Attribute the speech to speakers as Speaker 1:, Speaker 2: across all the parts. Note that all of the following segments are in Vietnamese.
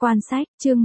Speaker 1: Quan sách, chương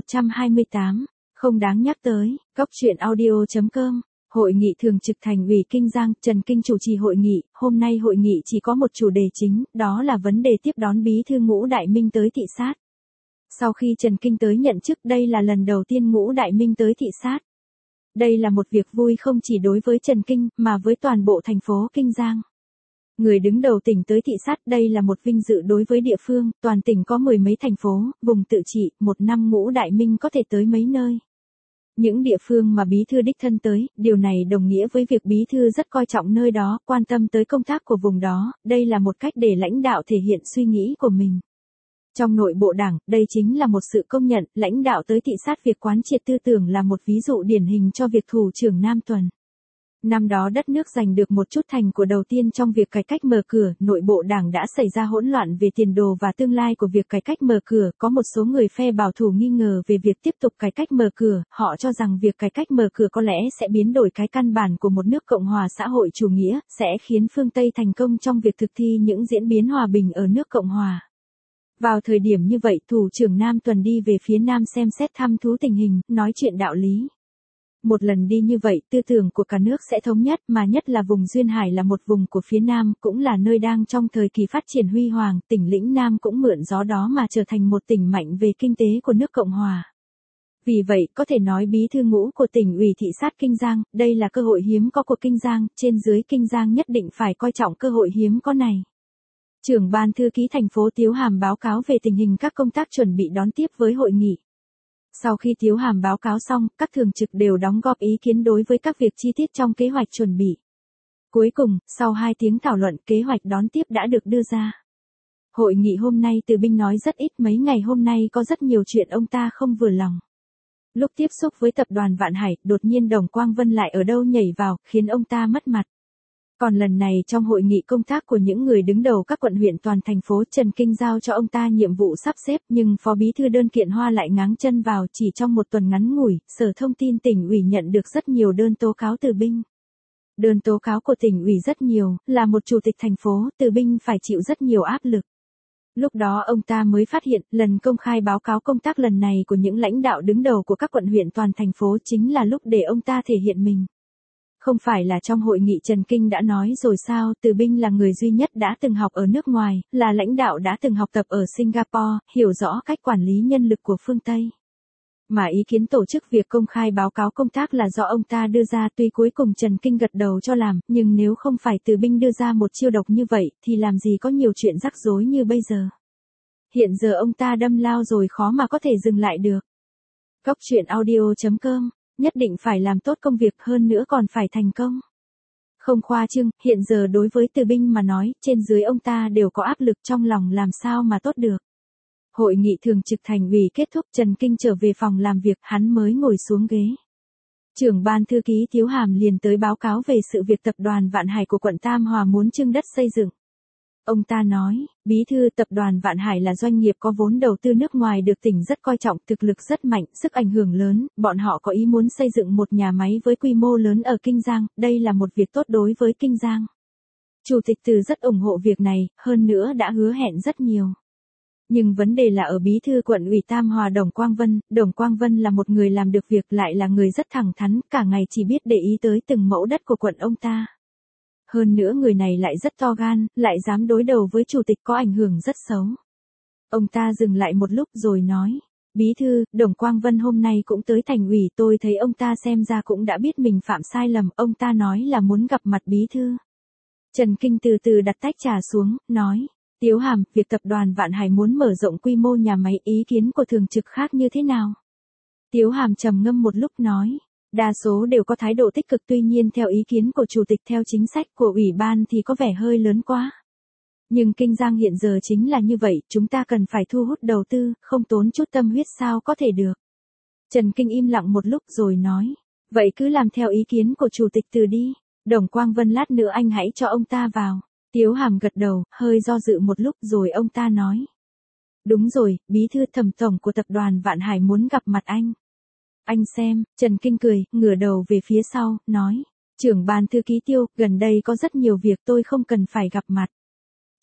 Speaker 1: 1128, không đáng nhắc tới, Góc truyện audio.com. Hội nghị thường trực Thành ủy Kinh Giang, Trần Kinh chủ trì hội nghị. Hôm nay hội nghị chỉ có một chủ đề chính, đó là vấn đề tiếp đón Bí thư Ngũ Đại Minh tới thị sát. Sau khi Trần Kinh tới nhận chức, đây là lần đầu tiên Ngũ Đại Minh tới thị sát. Đây là một việc vui không chỉ đối với Trần Kinh, mà với toàn bộ thành phố Kinh Giang. Người đứng đầu tỉnh tới thị sát, đây là một vinh dự đối với địa phương. Toàn tỉnh có mười mấy thành phố, vùng tự trị, một năm Ngũ Đại Minh có thể tới mấy nơi. Những địa phương mà bí thư đích thân tới, điều này đồng nghĩa với việc bí thư rất coi trọng nơi đó, quan tâm tới công tác của vùng đó. Đây là một cách để lãnh đạo thể hiện suy nghĩ của mình. Trong nội bộ đảng, đây chính là một sự công nhận. Lãnh đạo tới thị sát việc quán triệt tư tưởng là một ví dụ điển hình cho việc thủ trưởng Nam Tuần. Năm đó đất nước giành được một chút thành của đầu tiên trong việc cải cách mở cửa, nội bộ đảng đã xảy ra hỗn loạn về tiền đồ và tương lai của việc cải cách mở cửa. Có một số người phe bảo thủ nghi ngờ về việc tiếp tục cải cách mở cửa, họ cho rằng việc cải cách mở cửa có lẽ sẽ biến đổi cái căn bản của một nước Cộng hòa xã hội chủ nghĩa, sẽ khiến phương Tây thành công trong việc thực thi những diễn biến hòa bình ở nước Cộng hòa. Vào thời điểm như vậy, thủ trưởng Nam Tuần đi về phía Nam xem xét thăm thú tình hình, nói chuyện đạo lý. Một lần đi như vậy, tư tưởng của cả nước sẽ thống nhất, mà nhất là vùng Duyên Hải là một vùng của phía Nam, cũng là nơi đang trong thời kỳ phát triển huy hoàng, tỉnh lĩnh Nam cũng mượn gió đó mà trở thành một tỉnh mạnh về kinh tế của nước Cộng hòa. Vì vậy, có thể nói bí thư Ngũ của tỉnh ủy thị sát Kinh Giang, đây là cơ hội hiếm có của Kinh Giang, trên dưới Kinh Giang nhất định phải coi trọng cơ hội hiếm có này. Trưởng ban thư ký thành phố Tiếu Hàm báo cáo về tình hình các công tác chuẩn bị đón tiếp với hội nghị. Sau khi Tiếu Hàm báo cáo xong, các thường trực đều đóng góp ý kiến đối với các việc chi tiết trong kế hoạch chuẩn bị. Cuối cùng, sau 2 tiếng thảo luận, kế hoạch đón tiếp đã được đưa ra. Hội nghị hôm nay Từ Binh nói rất ít, mấy ngày hôm nay có rất nhiều chuyện ông ta không vừa lòng. Lúc tiếp xúc với tập đoàn Vạn Hải, đột nhiên Đồng Quang Vân lại ở đâu nhảy vào, khiến ông ta mất mặt. Còn lần này trong hội nghị công tác của những người đứng đầu các quận huyện toàn thành phố, Trần Kinh giao cho ông ta nhiệm vụ sắp xếp, nhưng Phó Bí thư Đơn Kiện Hoa lại ngáng chân vào. Chỉ trong một tuần ngắn ngủi, Sở Thông tin tỉnh ủy nhận được rất nhiều đơn tố cáo Từ Binh. Đơn tố cáo của tỉnh ủy rất nhiều, là một chủ tịch thành phố, Từ Binh phải chịu rất nhiều áp lực. Lúc đó ông ta mới phát hiện, lần công khai báo cáo công tác lần này của những lãnh đạo đứng đầu của các quận huyện toàn thành phố chính là lúc để ông ta thể hiện mình. Không phải là trong hội nghị Trần Kinh đã nói rồi sao, Từ Binh là người duy nhất đã từng học ở nước ngoài, là lãnh đạo đã từng học tập ở Singapore, hiểu rõ cách quản lý nhân lực của phương Tây. Mà ý kiến tổ chức việc công khai báo cáo công tác là do ông ta đưa ra, tuy cuối cùng Trần Kinh gật đầu cho làm, nhưng nếu không phải Từ Binh đưa ra một chiêu độc như vậy, thì làm gì có nhiều chuyện rắc rối như bây giờ. Hiện giờ ông ta đâm lao rồi khó mà có thể dừng lại được. Góc truyện audio.com. Nhất định phải làm tốt công việc, hơn nữa còn phải thành công. Không khoa trương, hiện giờ đối với Từ Binh mà nói, trên dưới ông ta đều có áp lực trong lòng, làm sao mà tốt được. Hội nghị thường trực Thành ủy kết thúc, Trần Kinh trở về phòng làm việc, hắn mới ngồi xuống ghế. Trưởng ban thư ký Tiếu Hàm liền tới báo cáo về sự việc tập đoàn Vạn Hải của quận Tam Hòa muốn trưng đất xây dựng. Ông ta nói, Bí thư, tập đoàn Vạn Hải là doanh nghiệp có vốn đầu tư nước ngoài được tỉnh rất coi trọng, thực lực rất mạnh, sức ảnh hưởng lớn, bọn họ có ý muốn xây dựng một nhà máy với quy mô lớn ở Kinh Giang, đây là một việc tốt đối với Kinh Giang. Chủ tịch Từ rất ủng hộ việc này, hơn nữa đã hứa hẹn rất nhiều. Nhưng vấn đề là ở Bí thư quận ủy Tam Hòa Đồng Quang Vân là một người làm được việc, lại là người rất thẳng thắn, cả ngày chỉ biết để ý tới từng mẫu đất của quận ông ta. Hơn nữa người này lại rất to gan, lại dám đối đầu với chủ tịch, có ảnh hưởng rất xấu. Ông ta dừng lại một lúc rồi nói, Bí thư, Đồng Quang Vân hôm nay cũng tới thành ủy, tôi thấy ông ta xem ra cũng đã biết mình phạm sai lầm, ông ta nói là muốn gặp mặt Bí thư. Trần Kinh từ từ đặt tách trà xuống, nói, Tiếu Hàm, việc tập đoàn Vạn Hải muốn mở rộng quy mô nhà máy, ý kiến của thường trực khác như thế nào? Tiếu Hàm trầm ngâm một lúc nói, đa số đều có thái độ tích cực, tuy nhiên theo ý kiến của chủ tịch, theo chính sách của ủy ban thì có vẻ hơi lớn quá. Nhưng Kinh Giang hiện giờ chính là như vậy, chúng ta cần phải thu hút đầu tư, không tốn chút tâm huyết sao có thể được. Trần Kinh im lặng một lúc rồi nói, vậy cứ làm theo ý kiến của chủ tịch Từ đi, Đồng Quang Vân lát nữa anh hãy cho ông ta vào. Tiếu Hàm gật đầu, hơi do dự một lúc rồi ông ta nói, đúng rồi, Bí thư, Thẩm tổng của tập đoàn Vạn Hải muốn gặp mặt anh. Anh xem, Trần Kinh cười, ngửa đầu về phía sau, nói, trưởng ban thư ký Tiêu, gần đây có rất nhiều việc tôi không cần phải gặp mặt.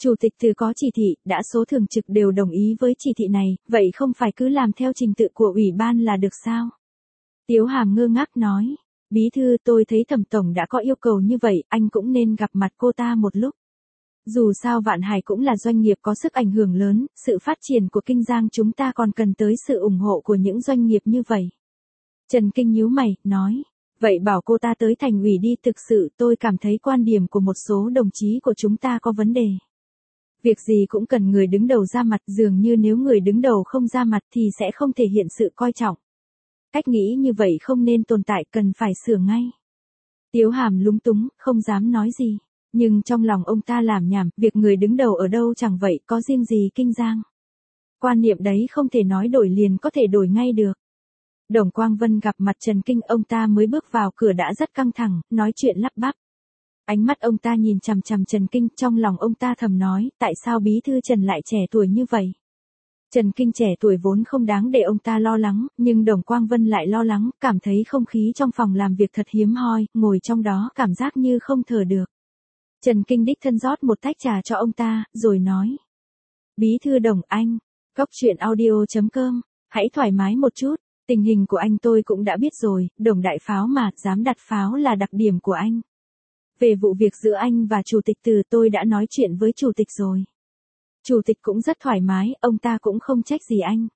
Speaker 1: Chủ tịch từ có chỉ thị, đã số thường trực đều đồng ý với chỉ thị này, vậy không phải cứ làm theo trình tự của ủy ban là được sao? Tiếu Hàm ngơ ngác nói, bí thư tôi thấy Thẩm tổng đã có yêu cầu như vậy, anh cũng nên gặp mặt cô ta một lúc. Dù sao Vạn Hải cũng là doanh nghiệp có sức ảnh hưởng lớn, sự phát triển của Kinh Giang chúng ta còn cần tới sự ủng hộ của những doanh nghiệp như vậy. Trần Kinh nhíu mày, nói, vậy bảo cô ta tới thành ủy đi, thực sự tôi cảm thấy quan điểm của một số đồng chí của chúng ta có vấn đề. Việc gì cũng cần người đứng đầu ra mặt, dường như nếu người đứng đầu không ra mặt thì sẽ không thể hiện sự coi trọng. Cách nghĩ như vậy không nên tồn tại, cần phải sửa ngay. Tiếu Hàm lúng túng, không dám nói gì. Nhưng trong lòng ông ta làm nhảm, việc người đứng đầu ở đâu chẳng vậy, có riêng gì Kinh Giang. Quan niệm đấy không thể nói đổi liền có thể đổi ngay được. Đồng Quang Vân gặp mặt Trần Kinh, ông ta mới bước vào cửa đã rất căng thẳng, nói chuyện lắp bắp. Ánh mắt ông ta nhìn chằm chằm Trần Kinh, trong lòng ông ta thầm nói, tại sao bí thư Trần lại trẻ tuổi như vậy? Trần Kinh trẻ tuổi vốn không đáng để ông ta lo lắng, nhưng Đồng Quang Vân lại lo lắng, cảm thấy không khí trong phòng làm việc thật hiếm hoi, ngồi trong đó cảm giác như không thở được. Trần Kinh đích thân rót một tách trà cho ông ta, rồi nói. Bí thư Đồng anh, Cóc Truyện Audio.com, hãy thoải mái một chút, tình hình của anh tôi cũng đã biết rồi, Đồng đại pháo mà, dám đặt pháo là đặc điểm của anh. Về vụ việc giữa anh và Chủ tịch Từ tôi đã nói chuyện với Chủ tịch rồi. Chủ tịch cũng rất thoải mái, ông ta cũng không trách gì anh.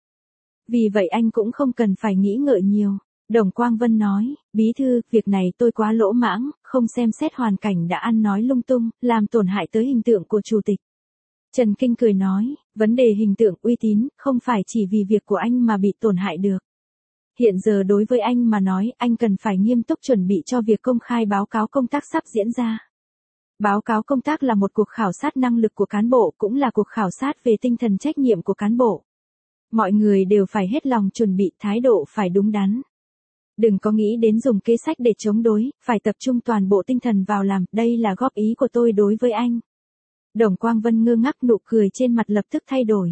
Speaker 1: Vì vậy anh cũng không cần phải nghĩ ngợi nhiều. Đồng Quang Vân nói, bí thư, việc này tôi quá lỗ mãng, không xem xét hoàn cảnh đã ăn nói lung tung, làm tổn hại tới hình tượng của Chủ tịch. Trần Kinh cười nói, vấn đề hình tượng uy tín, không phải chỉ vì việc của anh mà bị tổn hại được. Hiện giờ đối với anh mà nói, anh cần phải nghiêm túc chuẩn bị cho việc công khai báo cáo công tác sắp diễn ra. Báo cáo công tác là một cuộc khảo sát năng lực của cán bộ, cũng là cuộc khảo sát về tinh thần trách nhiệm của cán bộ. Mọi người đều phải hết lòng chuẩn bị, thái độ phải đúng đắn. Đừng có nghĩ đến dùng kế sách để chống đối, phải tập trung toàn bộ tinh thần vào làm, đây là góp ý của tôi đối với anh. Đồng Quang Vân ngơ ngác, nụ cười trên mặt lập tức thay đổi.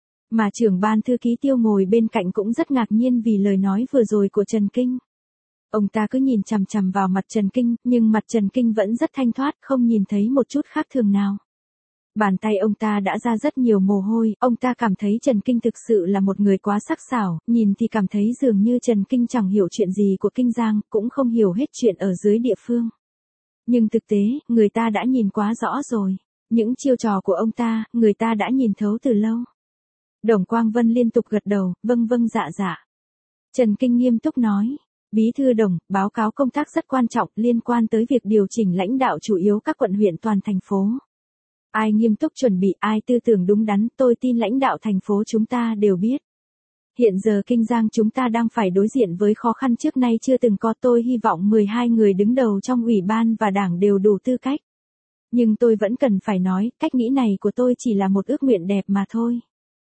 Speaker 1: Mà trưởng ban thư ký Tiêu ngồi bên cạnh cũng rất ngạc nhiên vì lời nói vừa rồi của Trần Kinh. Ông ta cứ nhìn chằm chằm vào mặt Trần Kinh, nhưng mặt Trần Kinh vẫn rất thanh thoát, không nhìn thấy một chút khác thường nào. Bàn tay ông ta đã ra rất nhiều mồ hôi, ông ta cảm thấy Trần Kinh thực sự là một người quá sắc sảo, nhìn thì cảm thấy dường như Trần Kinh chẳng hiểu chuyện gì của Kinh Giang, cũng không hiểu hết chuyện ở dưới địa phương. Nhưng thực tế, người ta đã nhìn quá rõ rồi. Những chiêu trò của ông ta, người ta đã nhìn thấu từ lâu. Đồng Quang Vân liên tục gật đầu, vâng vâng dạ dạ. Trần Kinh nghiêm túc nói, bí thư Đồng, báo cáo công tác rất quan trọng liên quan tới việc điều chỉnh lãnh đạo chủ yếu các quận huyện toàn thành phố. Ai nghiêm túc chuẩn bị, ai tư tưởng đúng đắn, tôi tin lãnh đạo thành phố chúng ta đều biết. Hiện giờ Kinh Giang chúng ta đang phải đối diện với khó khăn trước nay chưa từng có, tôi hy vọng 12 người đứng đầu trong ủy ban và đảng đều đủ tư cách. Nhưng tôi vẫn cần phải nói, cách nghĩ này của tôi chỉ là một ước nguyện đẹp mà thôi.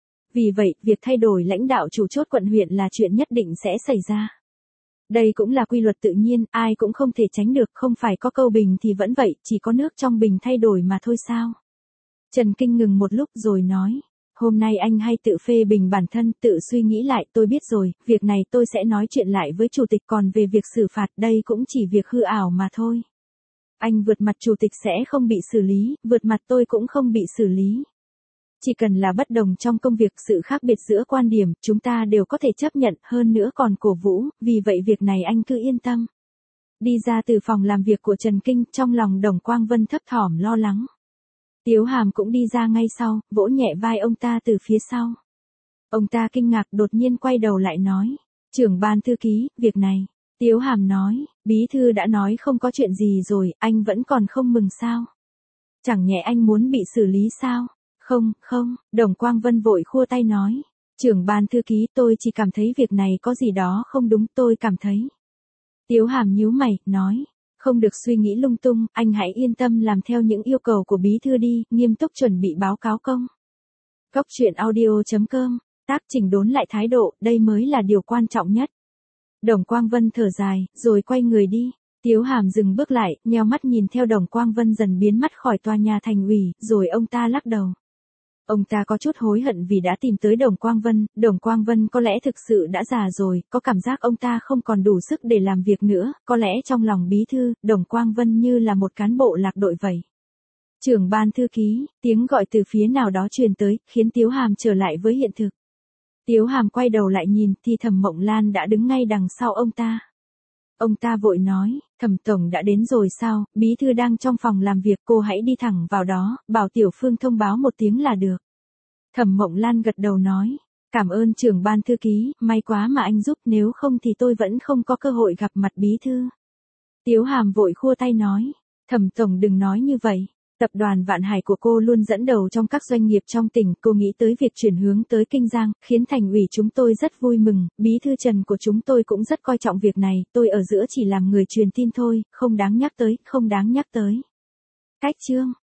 Speaker 1: Vì vậy, việc thay đổi lãnh đạo chủ chốt quận huyện là chuyện nhất định sẽ xảy ra. Đây cũng là quy luật tự nhiên, ai cũng không thể tránh được, không phải có câu bình thì vẫn vậy, chỉ có nước trong bình thay đổi mà thôi sao. Trần Kinh ngừng một lúc rồi nói, hôm nay anh hay tự phê bình bản thân, tự suy nghĩ lại, tôi biết rồi, việc này tôi sẽ nói chuyện lại với Chủ tịch, còn về việc xử phạt đây cũng chỉ việc hư ảo mà thôi. Anh vượt mặt Chủ tịch sẽ không bị xử lý, vượt mặt tôi cũng không bị xử lý. Chỉ cần là bất đồng trong công việc, sự khác biệt giữa quan điểm, chúng ta đều có thể chấp nhận, hơn nữa còn cổ vũ, vì vậy việc này anh cứ yên tâm. Đi ra từ phòng làm việc của Trần Kinh, trong lòng Đồng Quang Vân thấp thỏm lo lắng. Tiếu Hàm cũng đi ra ngay sau, vỗ nhẹ vai ông ta từ phía sau. Ông ta kinh ngạc đột nhiên quay đầu lại nói, trưởng ban thư ký, việc này. Tiếu Hàm nói, bí thư đã nói không có chuyện gì rồi, anh vẫn còn không mừng sao? Chẳng nhẽ anh muốn bị xử lý sao? Không, Đồng Quang Vân vội khua tay nói, trưởng ban thư ký, tôi chỉ cảm thấy việc này có gì đó không đúng, tôi cảm thấy. Tiếu Hàm nhíu mày, nói, không được suy nghĩ lung tung, anh hãy yên tâm làm theo những yêu cầu của bí thư đi, nghiêm túc chuẩn bị báo cáo công. Cóc Truyện Audio.com, tác chỉnh đốn lại thái độ, đây mới là điều quan trọng nhất. Đồng Quang Vân thở dài, rồi quay người đi. Tiếu Hàm dừng bước lại, nheo mắt nhìn theo Đồng Quang Vân dần biến mất khỏi tòa nhà thành ủy, rồi ông ta lắc đầu. Ông ta có chút hối hận vì đã tìm tới Đồng Quang Vân có lẽ thực sự đã già rồi, có cảm giác ông ta không còn đủ sức để làm việc nữa, có lẽ trong lòng bí thư, Đồng Quang Vân như là một cán bộ lạc đội vậy. Trưởng ban thư ký, tiếng gọi từ phía nào đó truyền tới, khiến Tiếu Hàm trở lại với hiện thực. Tiếu Hàm quay đầu lại nhìn thì Thẩm Mộng Lan đã đứng ngay đằng sau ông ta. Ông ta vội nói, Thẩm tổng đã đến rồi sao, bí thư đang trong phòng làm việc, cô hãy đi thẳng vào đó, bảo Tiểu Phương thông báo một tiếng là được. Thẩm Mộng Lan gật đầu nói, cảm ơn trưởng ban thư ký, may quá mà anh giúp, nếu không thì tôi vẫn không có cơ hội gặp mặt bí thư. Tiếu Hàm vội khua tay nói, Thẩm tổng đừng nói như vậy. Tập đoàn Vạn Hải của cô luôn dẫn đầu trong các doanh nghiệp trong tỉnh, cô nghĩ tới việc chuyển hướng tới Kinh Giang, khiến thành ủy chúng tôi rất vui mừng, bí thư Trần của chúng tôi cũng rất coi trọng việc này, tôi ở giữa chỉ làm người truyền tin thôi, không đáng nhắc tới, không đáng nhắc tới. Cách chương